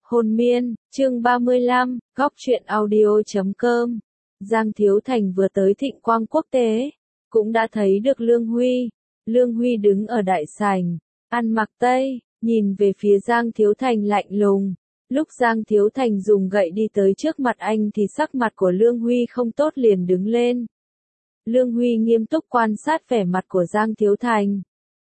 Hồn miên, chương 35, góc truyện audio.com. Giang Thiếu Thành vừa tới Thịnh Quang Quốc tế, cũng đã thấy được Lương Huy. Lương Huy đứng ở đại sảnh, ăn mặc tây, nhìn về phía Giang Thiếu Thành lạnh lùng. Lúc Giang Thiếu Thành dùng gậy đi tới trước mặt anh thì sắc mặt của Lương Huy không tốt liền đứng lên. Lương Huy nghiêm túc quan sát vẻ mặt của Giang Thiếu Thành.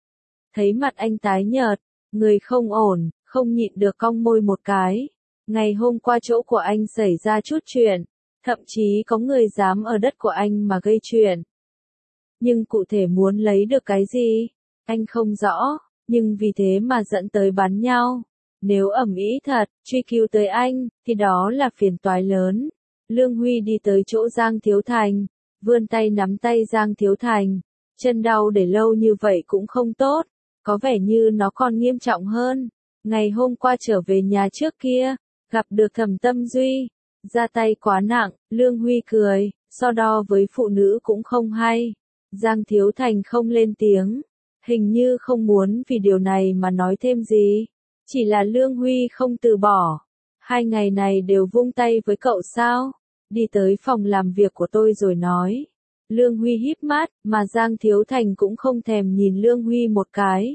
Thấy mặt anh tái nhợt, người không ổn, không nhịn được cong môi một cái. Ngày hôm qua chỗ của anh xảy ra chút chuyện, thậm chí có người dám ở đất của anh mà gây chuyện. Nhưng cụ thể muốn lấy được cái gì, anh không rõ, nhưng vì thế mà dẫn tới bắn nhau. Nếu ầm ĩ thật, truy cứu tới anh, thì đó là phiền toái lớn. Lương Huy đi tới chỗ Giang Thiếu Thành, vươn tay nắm tay Giang Thiếu Thành. Chân đau để lâu như vậy cũng không tốt, có vẻ như nó còn nghiêm trọng hơn. Ngày hôm qua trở về nhà trước kia, gặp được Thẩm Tâm Duy, ra tay quá nặng. Lương Huy cười, so đo với phụ nữ cũng không hay. Giang Thiếu Thành không lên tiếng, hình như không muốn vì điều này mà nói thêm gì. Chỉ là Lương Huy không từ bỏ. 2 ngày này đều vung tay với cậu sao? Đi tới phòng làm việc của tôi rồi nói. Lương Huy híp mắt, mà Giang Thiếu Thành cũng không thèm nhìn Lương Huy một cái.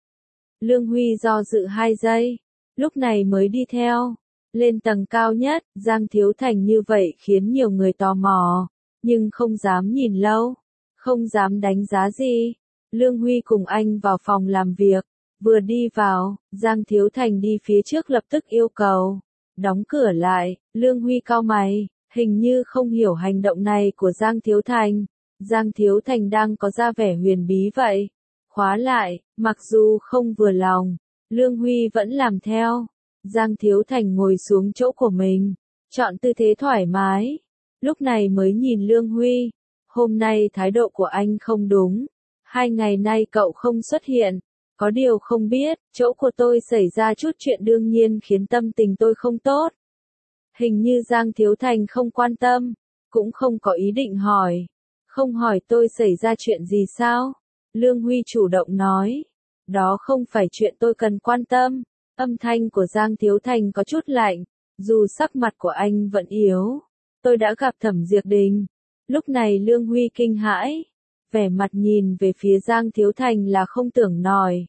Lương Huy do dự 2 giây, lúc này mới đi theo. Lên tầng cao nhất, Giang Thiếu Thành như vậy khiến nhiều người tò mò, nhưng không dám nhìn lâu, không dám đánh giá gì. Lương Huy cùng anh vào phòng làm việc, vừa đi vào, Giang Thiếu Thành đi phía trước lập tức yêu cầu. Đóng cửa lại, Lương Huy cau mày, hình như không hiểu hành động này của Giang Thiếu Thành. Giang Thiếu Thành đang có ra vẻ huyền bí vậy. Khóa lại, mặc dù không vừa lòng, Lương Huy vẫn làm theo. Giang Thiếu Thành ngồi xuống chỗ của mình, chọn tư thế thoải mái. Lúc này mới nhìn Lương Huy. Hôm nay thái độ của anh không đúng. 2 ngày nay cậu không xuất hiện. Có điều không biết, chỗ của tôi xảy ra chút chuyện đương nhiên khiến tâm tình tôi không tốt. Hình như Giang Thiếu Thành không quan tâm, cũng không có ý định hỏi. Không hỏi tôi xảy ra chuyện gì sao? Lương Huy chủ động nói. Đó không phải chuyện tôi cần quan tâm. Âm thanh của Giang Thiếu Thành có chút lạnh, dù sắc mặt của anh vẫn yếu. Tôi đã gặp Thẩm Diệp Đình. Lúc này Lương Huy kinh hãi, vẻ mặt nhìn về phía Giang Thiếu Thành là không tưởng nổi.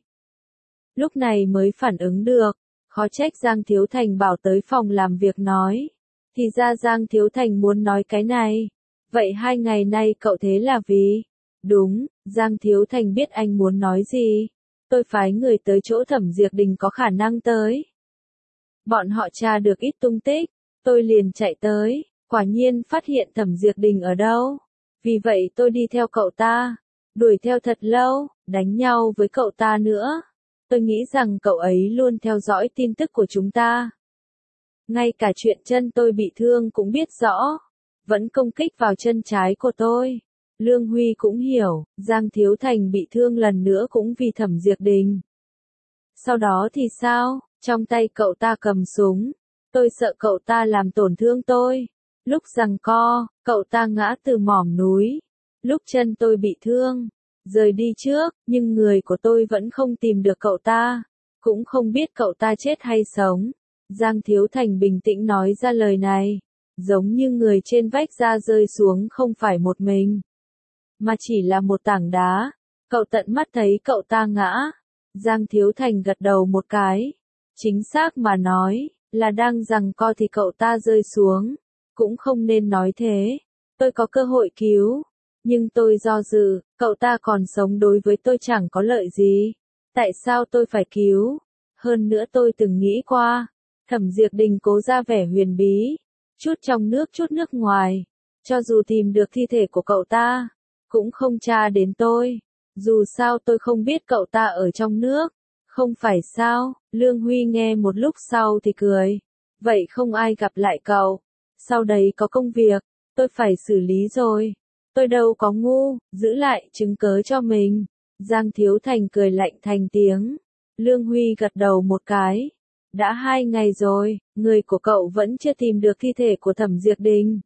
Lúc này mới phản ứng được, khó trách Giang Thiếu Thành bảo tới phòng làm việc nói. Thì ra Giang Thiếu Thành muốn nói cái này. Vậy 2 ngày nay cậu thế là vì? Đúng, Giang Thiếu Thành biết anh muốn nói gì. Tôi phái người tới chỗ Thẩm Diệp Đình có khả năng tới. Bọn họ tra được ít tung tích, tôi liền chạy tới, quả nhiên phát hiện Thẩm Diệp Đình ở đâu. Vì vậy tôi đi theo cậu ta, đuổi theo thật lâu, đánh nhau với cậu ta nữa. Tôi nghĩ rằng cậu ấy luôn theo dõi tin tức của chúng ta. Ngay cả chuyện chân tôi bị thương cũng biết rõ, vẫn công kích vào chân trái của tôi. Lương Huy cũng hiểu, Giang Thiếu Thành bị thương lần nữa cũng vì Thẩm Diệp Đình. Sau đó thì sao? Trong tay cậu ta cầm súng. Tôi sợ cậu ta làm tổn thương tôi. Lúc giằng co, cậu ta ngã từ mỏm núi. Lúc chân tôi bị thương, rời đi trước, nhưng người của tôi vẫn không tìm được cậu ta. Cũng không biết cậu ta chết hay sống. Giang Thiếu Thành bình tĩnh nói ra lời này. Giống như người trên vách ra rơi xuống không phải một mình, mà chỉ là một tảng đá. Cậu tận mắt thấy cậu ta ngã. Giang Thiếu Thành gật đầu một cái. Chính xác mà nói, là đang giằng co thì cậu ta rơi xuống. Cũng không nên nói thế. Tôi có cơ hội cứu. Nhưng tôi do dự, cậu ta còn sống đối với tôi chẳng có lợi gì. Tại sao tôi phải cứu? Hơn nữa tôi từng nghĩ qua. Thẩm Diệp Đình cố ra vẻ huyền bí. Chút trong nước chút nước ngoài. Cho dù tìm được thi thể của cậu ta, cũng không tra đến tôi. Dù sao tôi không biết cậu ta ở trong nước. Không phải sao? Lương Huy nghe một lúc sau thì cười. Vậy không ai gặp lại cậu. Sau đấy có công việc, tôi phải xử lý rồi. Tôi đâu có ngu, giữ lại chứng cớ cho mình. Giang Thiếu Thành cười lạnh thành tiếng. Lương Huy gật đầu một cái. Đã 2 ngày rồi, người của cậu vẫn chưa tìm được thi thể của Thẩm Diệp Đình.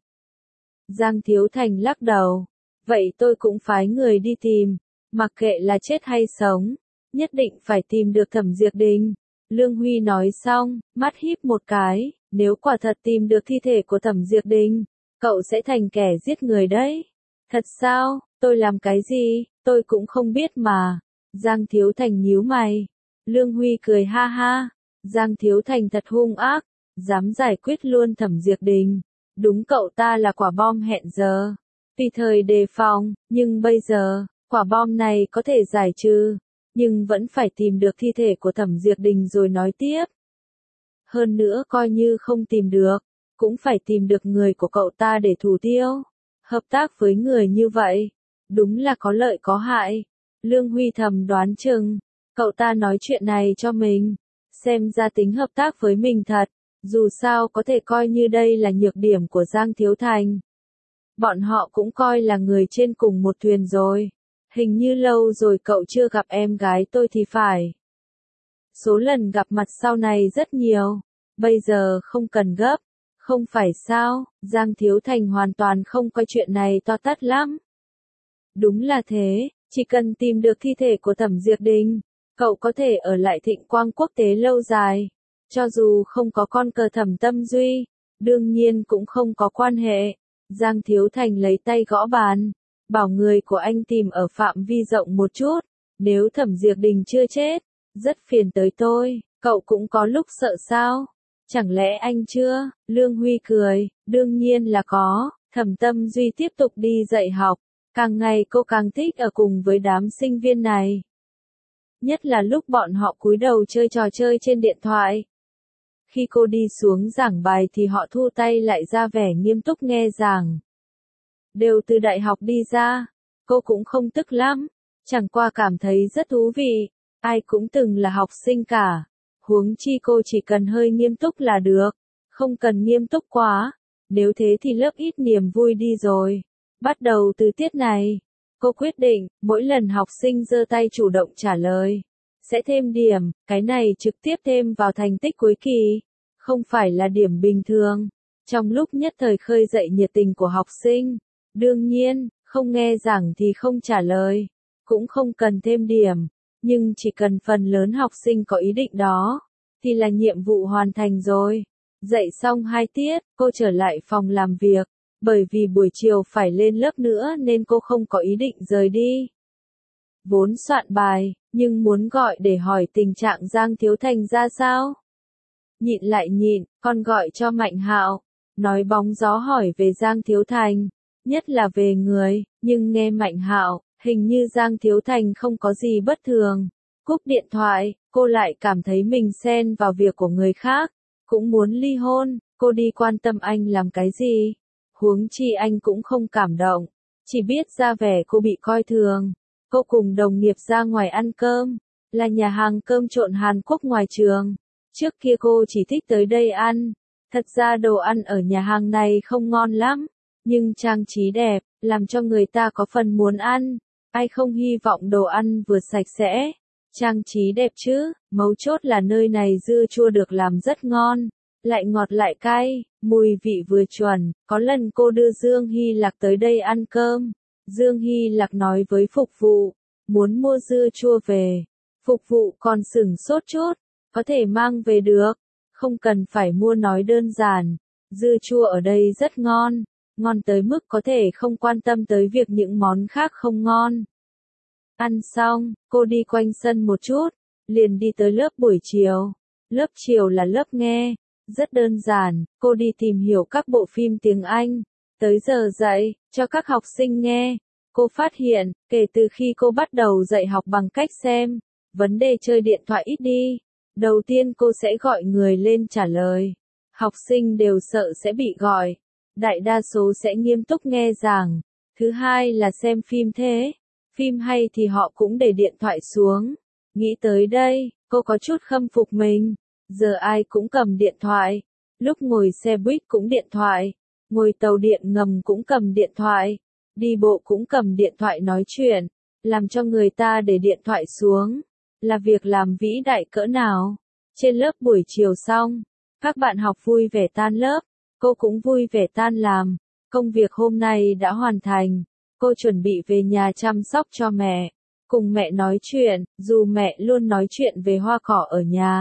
Giang Thiếu Thành lắc đầu. Vậy tôi cũng phái người đi tìm. Mặc kệ là chết hay sống, nhất định phải tìm được Thẩm Diệp Đình. Lương Huy nói xong, mắt híp một cái, nếu quả thật tìm được thi thể của Thẩm Diệp Đình, cậu sẽ thành kẻ giết người đấy. Thật sao, tôi làm cái gì, tôi cũng không biết mà. Giang Thiếu Thành nhíu mày. Lương Huy cười ha ha. Giang Thiếu Thành thật hung ác, dám giải quyết luôn Thẩm Diệp Đình. Đúng cậu ta là quả bom hẹn giờ. Tùy thời đề phòng, nhưng bây giờ, quả bom này có thể giải trừ, nhưng vẫn phải tìm được thi thể của Thẩm Diệp Đình rồi nói tiếp. Hơn nữa coi như không tìm được, cũng phải tìm được người của cậu ta để thủ tiêu. Hợp tác với người như vậy, đúng là có lợi có hại. Lương Huy thầm đoán chừng, cậu ta nói chuyện này cho mình, xem ra tính hợp tác với mình thật, dù sao có thể coi như đây là nhược điểm của Giang Thiếu Thành. Bọn họ cũng coi là người trên cùng một thuyền rồi. Hình như lâu rồi cậu chưa gặp em gái tôi thì phải. Số lần gặp mặt sau này rất nhiều, bây giờ không cần gấp, không phải sao, Giang Thiếu Thành hoàn toàn không coi chuyện này to tát lắm. Đúng là thế, chỉ cần tìm được thi thể của Thẩm Diệp Đình, cậu có thể ở lại Thịnh Quang Quốc tế lâu dài, cho dù không có con cờ Thẩm Tâm Duy, đương nhiên cũng không có quan hệ. Giang Thiếu Thành lấy tay gõ bàn, bảo người của anh tìm ở phạm vi rộng một chút, nếu Thẩm Diệp Đình chưa chết, rất phiền tới tôi, cậu cũng có lúc sợ sao? Chẳng lẽ anh chưa? Lương Huy cười, đương nhiên là có. Thẩm Tâm Duy tiếp tục đi dạy học, càng ngày cô càng thích ở cùng với đám sinh viên này. Nhất là lúc bọn họ cúi đầu chơi trò chơi trên điện thoại. Khi cô đi xuống giảng bài thì họ thu tay lại ra vẻ nghiêm túc nghe giảng. Đều từ đại học đi ra, cô cũng không tức lắm, chẳng qua cảm thấy rất thú vị, ai cũng từng là học sinh cả. Huống chi cô chỉ cần hơi nghiêm túc là được, không cần nghiêm túc quá, nếu thế thì lớp ít niềm vui đi rồi. Bắt đầu từ tiết này, cô quyết định, mỗi lần học sinh giơ tay chủ động trả lời, sẽ thêm điểm, cái này trực tiếp thêm vào thành tích cuối kỳ, không phải là điểm bình thường. Trong lúc nhất thời khơi dậy nhiệt tình của học sinh, đương nhiên, không nghe giảng thì không trả lời, cũng không cần thêm điểm, nhưng chỉ cần phần lớn học sinh có ý định đó, thì là nhiệm vụ hoàn thành rồi. Dạy xong 2 tiết, cô trở lại phòng làm việc, bởi vì buổi chiều phải lên lớp nữa nên cô không có ý định rời đi. Vốn soạn bài, nhưng muốn gọi để hỏi tình trạng Giang Thiếu Thành ra sao. Nhịn lại nhịn, con gọi cho Mạnh Hạo, nói bóng gió hỏi về Giang Thiếu Thành, nhất là về người, nhưng nghe Mạnh Hạo, hình như Giang Thiếu Thành không có gì bất thường. Cúp điện thoại, cô lại cảm thấy mình xen vào việc của người khác, cũng muốn ly hôn, cô đi quan tâm anh làm cái gì. Huống chi anh cũng không cảm động, chỉ biết ra vẻ cô bị coi thường. Cô cùng đồng nghiệp ra ngoài ăn cơm, là nhà hàng cơm trộn Hàn Quốc ngoài trường. Trước kia cô chỉ thích tới đây ăn, thật ra đồ ăn ở nhà hàng này không ngon lắm, nhưng trang trí đẹp, làm cho người ta có phần muốn ăn. Ai không hy vọng đồ ăn vừa sạch sẽ, trang trí đẹp chứ, mấu chốt là nơi này dưa chua được làm rất ngon, lại ngọt lại cay, mùi vị vừa chuẩn. Có lần cô đưa Dương Hy Lạc tới đây ăn cơm, Dương Hy Lạc nói với phục vụ, muốn mua dưa chua về, phục vụ còn sửng sốt chút, có thể mang về được, không cần phải mua nói đơn giản, dưa chua ở đây rất ngon, ngon tới mức có thể không quan tâm tới việc những món khác không ngon. Ăn xong, cô đi quanh sân một chút, liền đi tới lớp buổi chiều. Lớp chiều là lớp nghe, rất đơn giản, cô đi tìm hiểu các bộ phim tiếng Anh. Tới giờ dạy, cho các học sinh nghe, cô phát hiện, kể từ khi cô bắt đầu dạy học bằng cách xem, vấn đề chơi điện thoại ít đi. Đầu tiên cô sẽ gọi người lên trả lời. Học sinh đều sợ sẽ bị gọi. Đại đa số sẽ nghiêm túc nghe giảng. Thứ hai là xem phim thế. Phim hay thì họ cũng để điện thoại xuống. Nghĩ tới đây, cô có chút khâm phục mình. Giờ ai cũng cầm điện thoại. Lúc ngồi xe buýt cũng điện thoại. Ngồi tàu điện ngầm cũng cầm điện thoại. Đi bộ cũng cầm điện thoại nói chuyện. Làm cho người ta để điện thoại xuống. Là việc làm vĩ đại cỡ nào. Trên lớp buổi chiều xong, các bạn học vui vẻ tan lớp. Cô cũng vui vẻ tan làm. Công việc hôm nay đã hoàn thành. Cô chuẩn bị về nhà chăm sóc cho mẹ. Cùng mẹ nói chuyện, dù mẹ luôn nói chuyện về hoa cỏ ở nhà.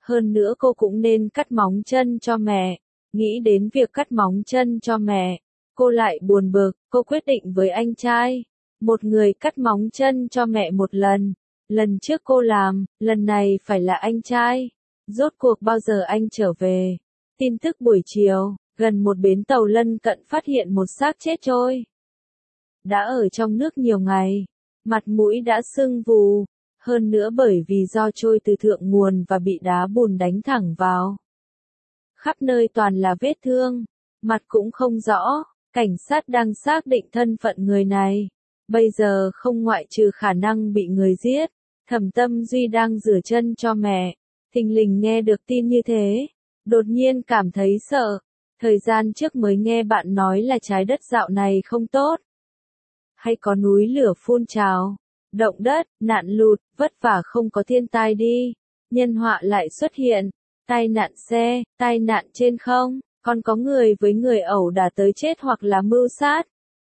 Hơn nữa cô cũng nên cắt móng chân cho mẹ. Nghĩ đến việc cắt móng chân cho mẹ, cô lại buồn bực, cô quyết định với anh trai. Một người cắt móng chân cho mẹ một lần. Lần trước cô làm, lần này phải là anh trai. Rốt cuộc bao giờ anh trở về? Tin tức buổi chiều, gần một bến tàu lân cận phát hiện một xác chết trôi. Đã ở trong nước nhiều ngày, mặt mũi đã sưng vù, hơn nữa bởi vì do trôi từ thượng nguồn và bị đá bùn đánh thẳng vào. Khắp nơi toàn là vết thương, mặt cũng không rõ, cảnh sát đang xác định thân phận người này. Bây giờ không ngoại trừ khả năng bị người giết. Thẩm Tâm Duy đang rửa chân cho mẹ, thình lình nghe được tin như thế, đột nhiên cảm thấy sợ. Thời gian trước mới nghe bạn nói là trái đất dạo này không tốt. Hay có núi lửa phun trào, động đất, nạn lụt, vất vả không có thiên tai đi. Nhân họa lại xuất hiện, tai nạn xe, tai nạn trên không, còn có người với người ẩu đả tới chết hoặc là mưu sát.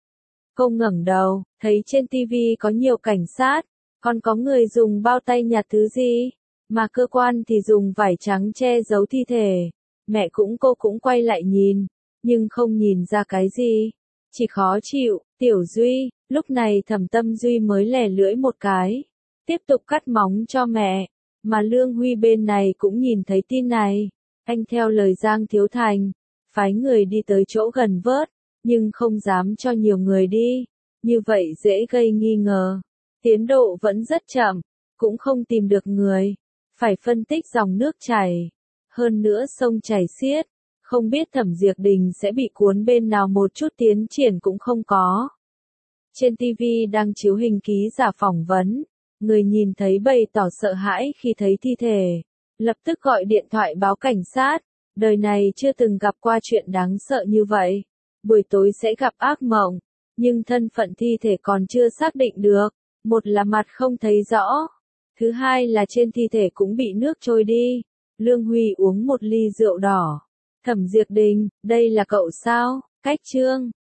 Cô ngẩng đầu, thấy trên tivi có nhiều cảnh sát, còn có người dùng bao tay nhặt thứ gì, mà cơ quan thì dùng vải trắng che giấu thi thể. Mẹ cô cũng quay lại nhìn, nhưng không nhìn ra cái gì, chỉ khó chịu. Tiểu Duy, lúc này Thẩm Tâm Duy mới lè lưỡi một cái, tiếp tục cắt móng cho mẹ, mà Lương Huy bên này cũng nhìn thấy tin này. Anh theo lời Giang Thiếu Thành, phái người đi tới chỗ gần vớt, nhưng không dám cho nhiều người đi, như vậy dễ gây nghi ngờ. Tiến độ vẫn rất chậm, cũng không tìm được người, phải phân tích dòng nước chảy. Hơn nữa sông chảy xiết, không biết Thẩm Diệp Đình sẽ bị cuốn bên nào, một chút tiến triển cũng không có. Trên TV đang chiếu hình ký giả phỏng vấn, người nhìn thấy bày tỏ sợ hãi khi thấy thi thể, lập tức gọi điện thoại báo cảnh sát, đời này chưa từng gặp qua chuyện đáng sợ như vậy. Buổi tối sẽ gặp ác mộng, nhưng thân phận thi thể còn chưa xác định được, một là mặt không thấy rõ, thứ hai là trên thi thể cũng bị nước trôi đi. Lương Huy uống một ly rượu đỏ. Thẩm Diệp Đình, đây là cậu sao? Cách Trương.